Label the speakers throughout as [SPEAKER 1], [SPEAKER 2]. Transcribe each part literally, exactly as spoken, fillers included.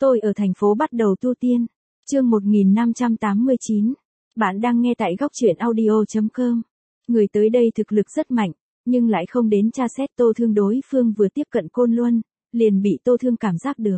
[SPEAKER 1] Tôi ở thành phố bắt đầu tu tiên. Chương một nghìn năm trăm tám mươi chín. Bạn đang nghe tại góc truyện audio chấm com. Người tới đây thực lực rất mạnh, nhưng lại không đến tra xét Tô Thương. Đối phương vừa tiếp cận Côn Luân, liền bị Tô Thương cảm giác được.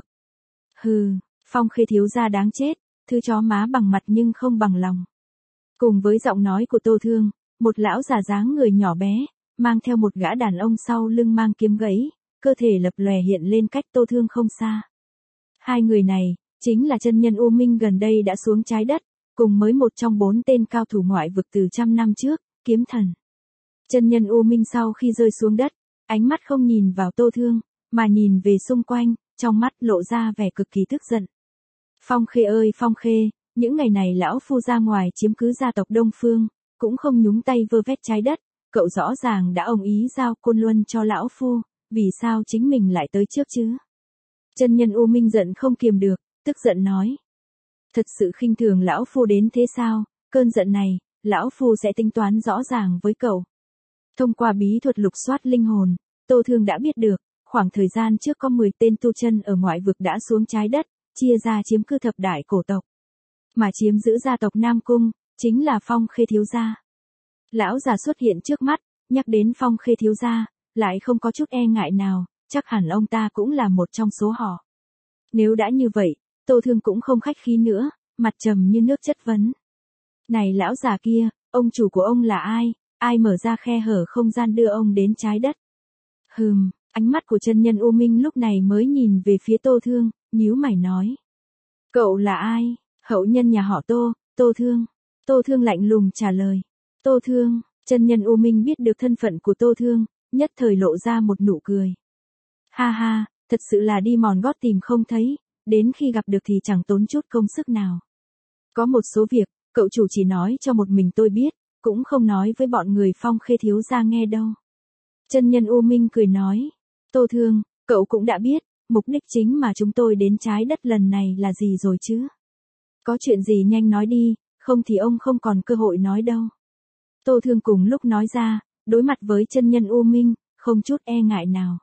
[SPEAKER 1] Hừ, Phong Khê thiếu gia đáng chết, thứ chó má bằng mặt nhưng không bằng lòng. Cùng với giọng nói của Tô Thương, một lão già dáng người nhỏ bé, mang theo một gã đàn ông sau lưng mang kiếm gãy, cơ thể lập lòe hiện lên cách Tô Thương không xa. Hai người này, chính là chân nhân U Minh gần đây đã xuống trái đất, cùng mới một trong bốn tên cao thủ ngoại vực từ trăm năm trước, Kiếm Thần. Chân nhân U Minh sau khi rơi xuống đất, ánh mắt không nhìn vào Tô Thương, mà nhìn về xung quanh, trong mắt lộ ra vẻ cực kỳ tức giận. Phong Khê ơi Phong Khê, những ngày này lão phu ra ngoài chiếm cứ gia tộc Đông Phương, cũng không nhúng tay vơ vét trái đất, cậu rõ ràng đã ông ý giao Côn Luân cho lão phu, vì sao chính mình lại tới trước chứ? Chân nhân U Minh giận không kiềm được, tức giận nói. Thật sự khinh thường lão phu đến thế sao, cơn giận này, lão phu sẽ tính toán rõ ràng với cậu. Thông qua bí thuật lục soát linh hồn, Tô Thương đã biết được, khoảng thời gian trước có mười tên tu chân ở ngoại vực đã xuống trái đất, chia ra chiếm cư thập đại cổ tộc. Mà chiếm giữ gia tộc Nam Cung, chính là Phong Khê thiếu gia. Lão già xuất hiện trước mắt, nhắc đến Phong Khê thiếu gia, lại không có chút e ngại nào, chắc hẳn ông ta cũng là một trong số họ. Nếu đã như vậy, Tô Thương cũng không khách khí nữa, mặt trầm như nước chất vấn. Này lão già kia, ông chủ của ông là ai, ai mở ra khe hở không gian đưa ông đến trái đất? Hừm, ánh mắt của chân nhân U Minh lúc này mới nhìn về phía Tô Thương, nhíu mày nói. Cậu là ai? Hậu nhân nhà họ Tô, Tô Thương. Tô Thương lạnh lùng trả lời. Tô Thương, chân nhân U Minh biết được thân phận của Tô Thương, nhất thời lộ ra một nụ cười. Ha ha, thật sự là đi mòn gót tìm không thấy, đến khi gặp được thì chẳng tốn chút công sức nào. Có một số việc, cậu chủ chỉ nói cho một mình tôi biết, cũng không nói với bọn người Phong Khê thiếu gia nghe đâu. Chân nhân U Minh cười nói. Tô Thương, cậu cũng đã biết, mục đích chính mà chúng tôi đến trái đất lần này là gì rồi chứ? Có chuyện gì nhanh nói đi, không thì ông không còn cơ hội nói đâu. Tô Thương cùng lúc nói ra, đối mặt với chân nhân U Minh, không chút e ngại nào.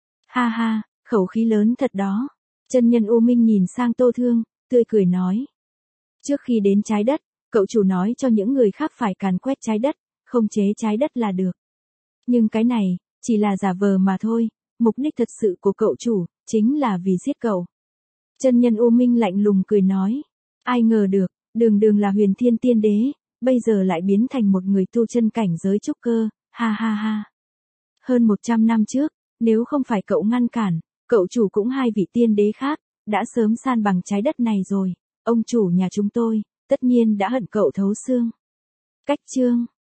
[SPEAKER 1] Ha ha, khẩu khí lớn thật đó. Chân nhân U Minh nhìn sang Tô Thương, tươi cười nói. Trước khi đến trái đất, cậu chủ nói cho những người khác phải càn quét trái đất, không chế trái đất là được. Nhưng cái này, chỉ là giả vờ mà thôi, mục đích thật sự của cậu chủ, chính là vì giết cậu. Chân nhân U Minh lạnh lùng cười nói. Ai ngờ được, đường đường là huyền thiên tiên đế, bây giờ lại biến thành một người tu chân cảnh giới trúc cơ, ha ha ha. Hơn một trăm năm trước, nếu không phải cậu ngăn cản, cậu chủ cũng hai vị tiên đế khác, đã sớm san bằng trái đất này rồi, ông chủ nhà chúng tôi, tất nhiên đã hận cậu thấu xương. Cách chương